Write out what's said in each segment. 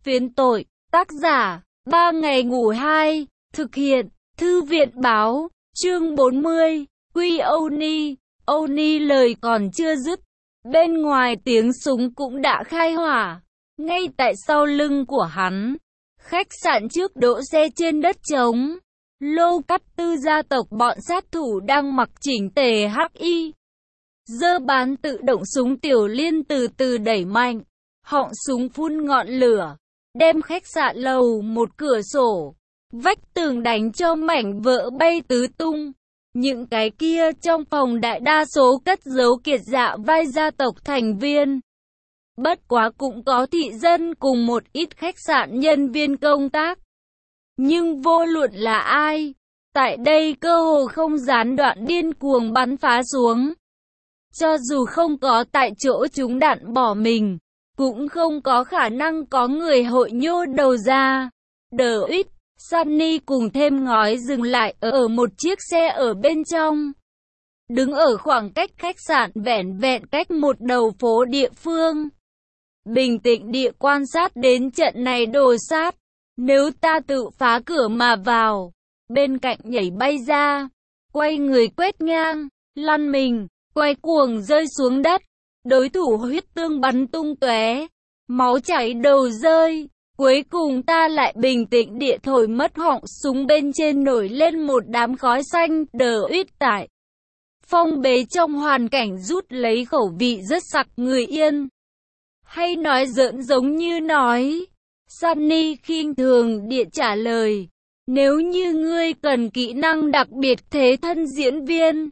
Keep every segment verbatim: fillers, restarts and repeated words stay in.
Phiến tội, tác giả, ba ngày ngủ hai, thực hiện, thư viện báo, chương bốn mươi, Quy Oni, Oni lời còn chưa dứt. Bên ngoài tiếng súng cũng đã khai hỏa, ngay tại sau lưng của hắn. Khách sạn trước đỗ xe trên đất trống. Lô Cắt Tư gia tộc bọn sát thủ đang mặc chỉnh tề hắc y. Giơ bán tự động súng tiểu liên từ từ đẩy mạnh. Họng súng phun ngọn lửa, đem khách sạn lầu một cửa sổ, vách tường đánh cho mảnh vỡ bay tứ tung. Những cái kia trong phòng đại đa số cất giấu kiệt dạ vai gia tộc thành viên. Bất quá cũng có thị dân cùng một ít khách sạn nhân viên công tác. Nhưng vô luận là ai, tại đây cơ hồ không gián đoạn điên cuồng bắn phá xuống. Cho dù không có tại chỗ chúng đạn bỏ mình, cũng không có khả năng có người hội nhô đầu ra. Đờ ít, Sunny cùng thêm ngói dừng lại ở một chiếc xe ở bên trong. Đứng ở khoảng cách khách sạn vẻn vẹn cách một đầu phố địa phương. Bình tĩnh địa quan sát đến trận này đồ sát. Nếu ta tự phá cửa mà vào, bên cạnh nhảy bay ra, quay người quét ngang, lăn mình, quay cuồng rơi xuống đất. Đối thủ huyết tương bắn tung tóe, máu chảy đầu rơi. Cuối cùng ta lại bình tĩnh địa thổi mất họng súng, bên trên nổi lên một đám khói xanh. Đờ ít tại phong bế trong hoàn cảnh rút lấy khẩu vị rất sặc người yên. Hay nói giỡn giống như nói. Sunny khinh thường địa trả lời. Nếu như ngươi cần kỹ năng đặc biệt thế thân diễn viên,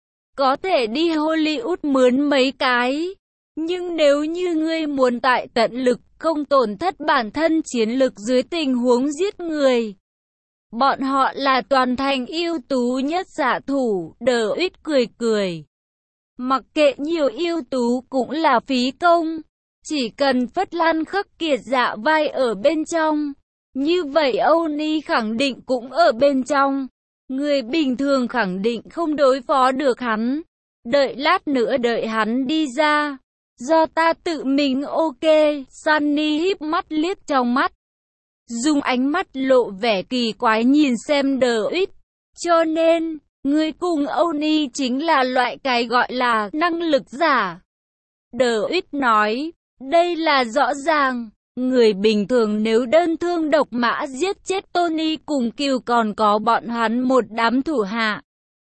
có thể đi Hollywood mướn mấy cái. Nhưng nếu như ngươi muốn tại tận lực không tổn thất bản thân chiến lực dưới tình huống giết người, bọn họ là toàn thành ưu tú nhất xạ thủ. Đờ ít cười cười. Mặc kệ nhiều ưu tú cũng là phí công. Chỉ cần Phất Lan khắc kiệt dạ vai ở bên trong, như vậy Oni khẳng định cũng ở bên trong. Người bình thường khẳng định không đối phó được hắn. Đợi lát nữa đợi hắn đi ra, do ta tự mình ok. Sunny híp mắt liếc trong mắt, dùng ánh mắt lộ vẻ kỳ quái nhìn xem đờ ít. Cho nên, người cùng Oni chính là loại cái gọi là năng lực giả. Đờ ít nói. Đây là rõ ràng, người bình thường nếu đơn thương độc mã giết chết Tony cùng Kiều còn có bọn hắn một đám thủ hạ.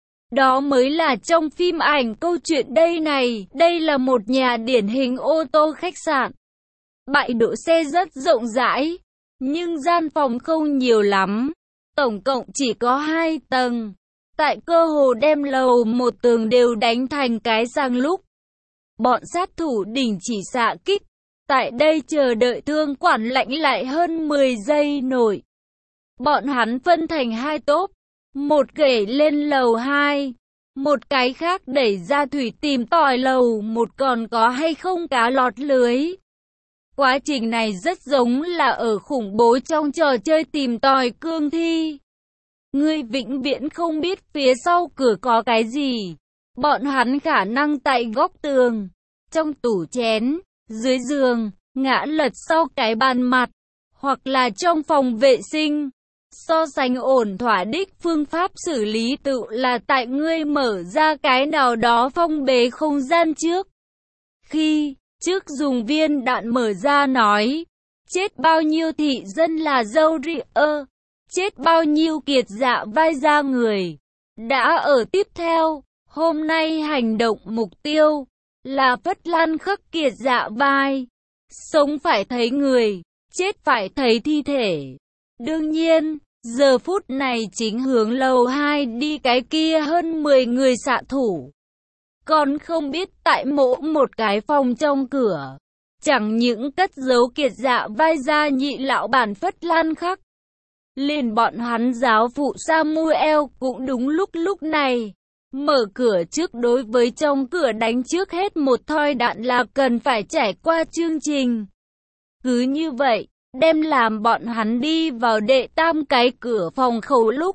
Đó mới là trong phim ảnh câu chuyện đây này. Đây là một nhà điển hình ô tô khách sạn. Bãi đỗ xe rất rộng rãi, nhưng gian phòng không nhiều lắm. Tổng cộng chỉ có hai tầng. Tại cơ hồ đem lầu một tường đều đánh thành cái sang lúc. Bọn sát thủ đình chỉ xạ kích. Tại đây chờ đợi thương quản lãnh lại hơn mười giây nổi. Bọn hắn phân thành hai tốp. Một gẩy lên lầu hai. Một cái khác đẩy ra thủy tìm tòi lầu một còn có hay không cá lọt lưới. Quá trình này rất giống là ở khủng bố trong trò chơi tìm tòi cương thi. Ngươi vĩnh viễn không biết phía sau cửa có cái gì. Bọn hắn khả năng tại góc tường, trong tủ chén, dưới giường, ngã lật sau cái bàn mặt, hoặc là trong phòng vệ sinh. So sánh ổn thỏa đích phương pháp xử lý tự là tại ngươi mở ra cái nào đó phong bế không gian trước. Khi trước dùng viên đạn mở ra nói, chết bao nhiêu thị dân là dâu rịa, chết bao nhiêu kiệt dạ vai ra người. Đã ở tiếp theo, hôm nay hành động mục tiêu là Phất Lan khắc kiệt dạ vai. Sống phải thấy người, chết phải thấy thi thể. Đương nhiên, giờ phút này chính hướng lầu hai đi cái kia hơn mười người xạ thủ. Còn không biết tại mỗi một cái phòng trong cửa, chẳng những cất giấu kiệt dạ vai ra nhị lão bản Phất Lan khắc. Liền bọn hắn giáo phụ Samuel cũng đúng lúc lúc này. Mở cửa trước đối với trong cửa đánh trước hết một thoi đạn là cần phải trải qua chương trình. Cứ như vậy, đem làm bọn hắn đi vào đệ tam cái cửa phòng khẩu lúc.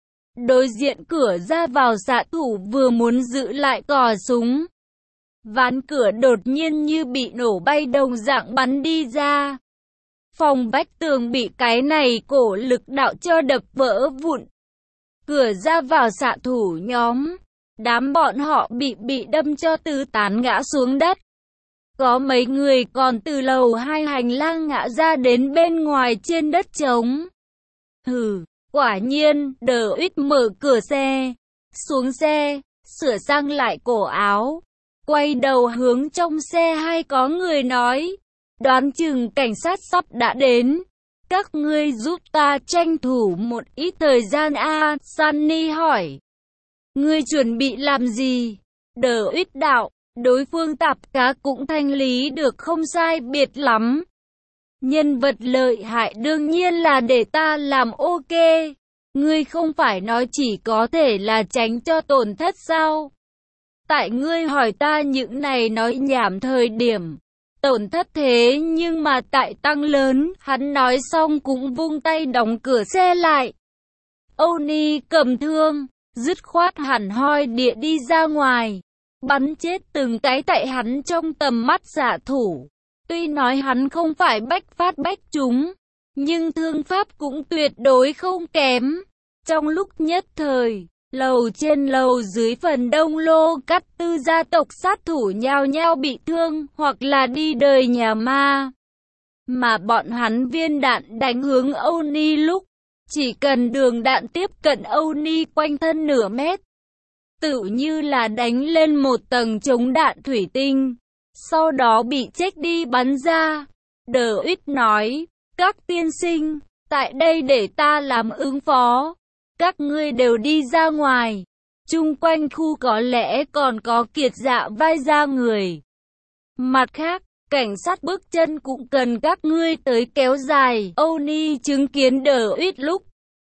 Đối diện cửa ra vào xạ thủ vừa muốn giữ lại cò súng. Ván cửa đột nhiên như bị nổ bay đồng dạng bắn đi ra. Phòng vách tường bị cái này cổ lực đạo cho đập vỡ vụn. Cửa ra vào xạ thủ nhóm, đám bọn họ bị bị đâm cho tứ tán ngã xuống đất. Có mấy người còn từ lầu hai hành lang ngã ra đến bên ngoài trên đất trống. Hừ, quả nhiên, Đờ Uýt mở cửa xe, xuống xe, sửa sang lại cổ áo, quay đầu hướng trong xe hay có người nói, đoán chừng cảnh sát sắp đã đến. Các ngươi giúp ta tranh thủ một ít thời gian a à, Sunny hỏi. Ngươi chuẩn bị làm gì? Đờ Uýt đạo, đối phương tạp cá cũng thanh lý được không sai biệt lắm. Nhân vật lợi hại đương nhiên là để ta làm ok. Ngươi không phải nói chỉ có thể là tránh cho tổn thất sao? Tại ngươi hỏi ta những này nói nhảm thời điểm. Tổn thất thế nhưng mà tại tăng lớn, hắn nói xong cũng vung tay đóng cửa xe lại. Oni cầm thương, dứt khoát hẳn hoi địa đi ra ngoài, bắn chết từng cái tại hắn trong tầm mắt xạ thủ. Tuy nói hắn không phải bách phát bách trúng, nhưng thương pháp cũng tuyệt đối không kém. Trong lúc nhất thời, lầu trên lầu dưới phần đông lô cắt tư gia tộc sát thủ nhao nhao bị thương hoặc là đi đời nhà ma. Mà bọn hắn viên đạn đánh hướng Oni lúc, chỉ cần đường đạn tiếp cận Oni quanh thân nửa mét, tự như là đánh lên một tầng chống đạn thủy tinh, sau đó bị chết đi bắn ra. Đờ Uýt nói, các tiên sinh, tại đây để ta làm ứng phó. Các ngươi đều đi ra ngoài. Chung quanh khu có lẽ còn có kiệt dạ vai ra người. Mặt khác, cảnh sát bước chân cũng cần các ngươi tới kéo dài. Oni chứng kiến Đờ Uýt lúc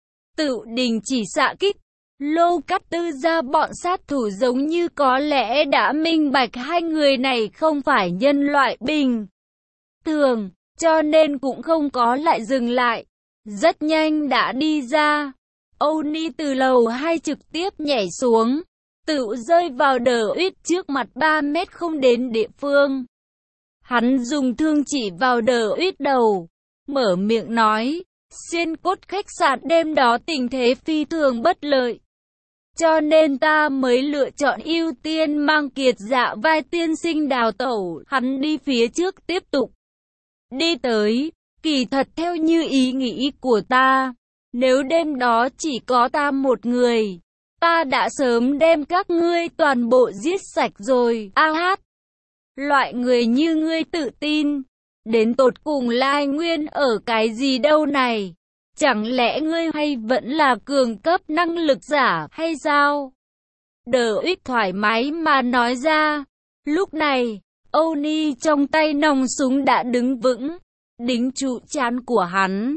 tự đình chỉ xạ kích. Lô cắt tư ra bọn sát thủ giống như có lẽ đã minh bạch hai người này không phải nhân loại bình thường, cho nên cũng không có lại dừng lại. Rất nhanh đã đi ra. Oni từ lầu hai trực tiếp nhảy xuống, tự rơi vào Đờ Uýt trước mặt ba mét không đến địa phương. Hắn dùng thương chỉ vào Đờ Uýt đầu, mở miệng nói, Xiên Cốt khách sạn đêm đó tình thế phi thường bất lợi. Cho nên ta mới lựa chọn ưu tiên mang kiệt dạ vai tiên sinh đào tẩu. Hắn đi phía trước tiếp tục đi tới, kỳ thật theo như ý nghĩ của ta. Nếu đêm đó chỉ có ta một người, ta đã sớm đem các ngươi toàn bộ giết sạch rồi. A hát, loại người như ngươi tự tin, đến tột cùng lai nguyên ở cái gì đâu này? Chẳng lẽ ngươi hay vẫn là cường cấp năng lực giả hay sao? Đờ Uýt thoải mái mà nói ra. Lúc này, Oni trong tay nòng súng đã đứng vững, đính trụ trán của hắn.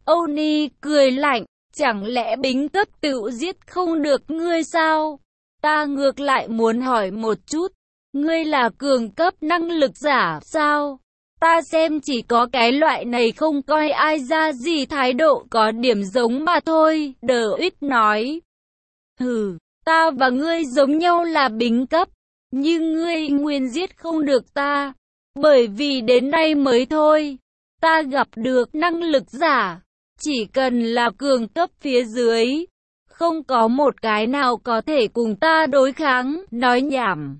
Oni cười lạnh, chẳng lẽ bính cấp tự giết không được ngươi sao? Ta ngược lại muốn hỏi một chút, ngươi là cường cấp năng lực giả sao? Ta xem chỉ có cái loại này không coi ai ra gì thái độ có điểm giống mà thôi. Đờ Uýt nói, hừ, ta và ngươi giống nhau là bính cấp, nhưng ngươi nguyên giết không được ta, bởi vì đến nay mới thôi, ta gặp được năng lực giả. Chỉ cần là cường cấp phía dưới, không có một cái nào có thể cùng ta đối kháng. Nói nhảm.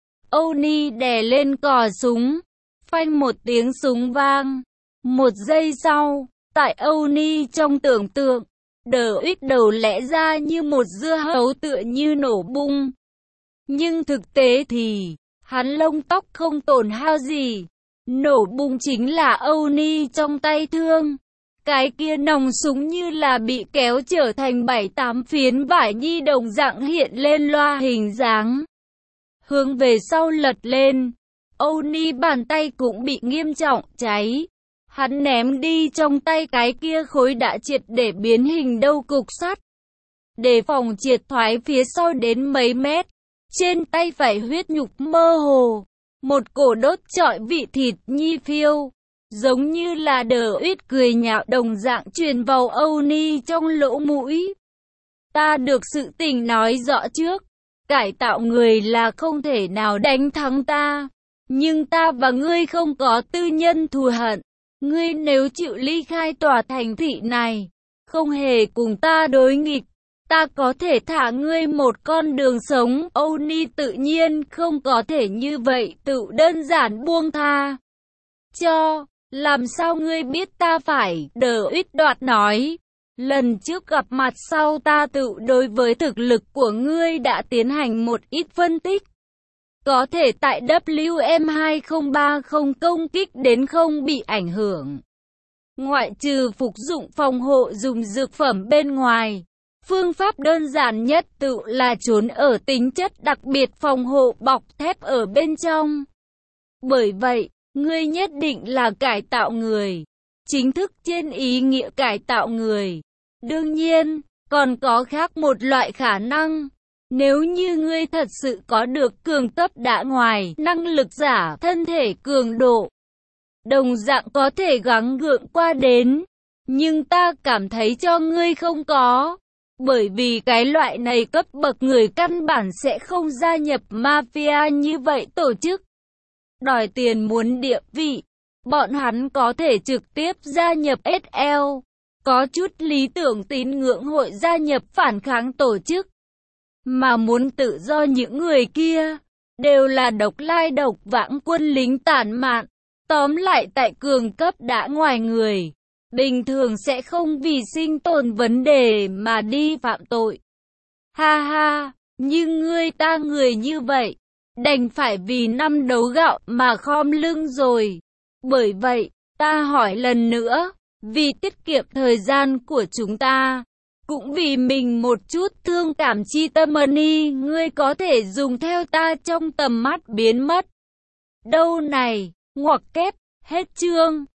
Oni đè lên cò súng, phanh một tiếng súng vang. Một giây sau, tại Oni trong tưởng tượng, Đờ Uýt đầu lẽ ra như một dưa hấu tựa như nổ bung. Nhưng thực tế thì, hắn lông tóc không tổn hao gì. Nổ bung chính là Oni trong tay thương. Cái kia nòng súng như là bị kéo trở thành bảy tám phiến vải nhi đồng dạng hiện lên loa hình dáng. Hướng về sau lật lên, Oni bàn tay cũng bị nghiêm trọng cháy. Hắn ném đi trong tay cái kia khối đã triệt để biến hình đâu cục sắt. Để phòng triệt thoái phía sau đến mấy mét, trên tay phải huyết nhục mơ hồ. Một cổ đốt trọi vị thịt nhi phiêu. Giống như là Đờ Uýt cười nhạo đồng dạng truyền vào Oni trong lỗ mũi. Ta được sự tình nói rõ trước, cải tạo người là không thể nào đánh thắng ta, nhưng ta và ngươi không có tư nhân thù hận. Ngươi nếu chịu ly khai tòa thành thị này, không hề cùng ta đối nghịch, ta có thể thả ngươi một con đường sống. Oni tự nhiên không có thể như vậy tự đơn giản buông tha cho. Làm sao ngươi biết ta phải? Đờ Uýt Đoạt nói. Lần trước gặp mặt sau ta tự đối với thực lực của ngươi đã tiến hành một ít phân tích. Có thể tại W M hai không ba không công kích đến không bị ảnh hưởng. Ngoại trừ phục dụng phòng hộ dùng dược phẩm bên ngoài, phương pháp đơn giản nhất tự là trốn ở tính chất đặc biệt phòng hộ bọc thép ở bên trong. Bởi vậy, ngươi nhất định là cải tạo người, chính thức trên ý nghĩa cải tạo người. Đương nhiên, còn có khác một loại khả năng. Nếu như ngươi thật sự có được cường cấp đã ngoài năng lực giả thân thể cường độ, đồng dạng có thể gắng gượng qua đến. Nhưng ta cảm thấy cho ngươi không có. Bởi vì cái loại này cấp bậc người căn bản sẽ không gia nhập mafia như vậy tổ chức. Đòi tiền muốn địa vị, bọn hắn có thể trực tiếp gia nhập S L. Có chút lý tưởng tín ngưỡng hội gia nhập phản kháng tổ chức. Mà muốn tự do những người kia, đều là độc lai độc vãng quân lính tản mạn. Tóm lại tại cường cấp đã ngoài người, bình thường sẽ không vì sinh tồn vấn đề mà đi phạm tội. Ha ha, nhưng ngươi ta người như vậy, đành phải vì năm đấu gạo mà khom lưng rồi. Bởi vậy, ta hỏi lần nữa, vì tiết kiệm thời gian của chúng ta, cũng vì mình một chút thương cảm chi tâm money, ngươi có thể dùng theo ta trong tầm mắt biến mất. Đâu này, ngoặc kép, hết chương.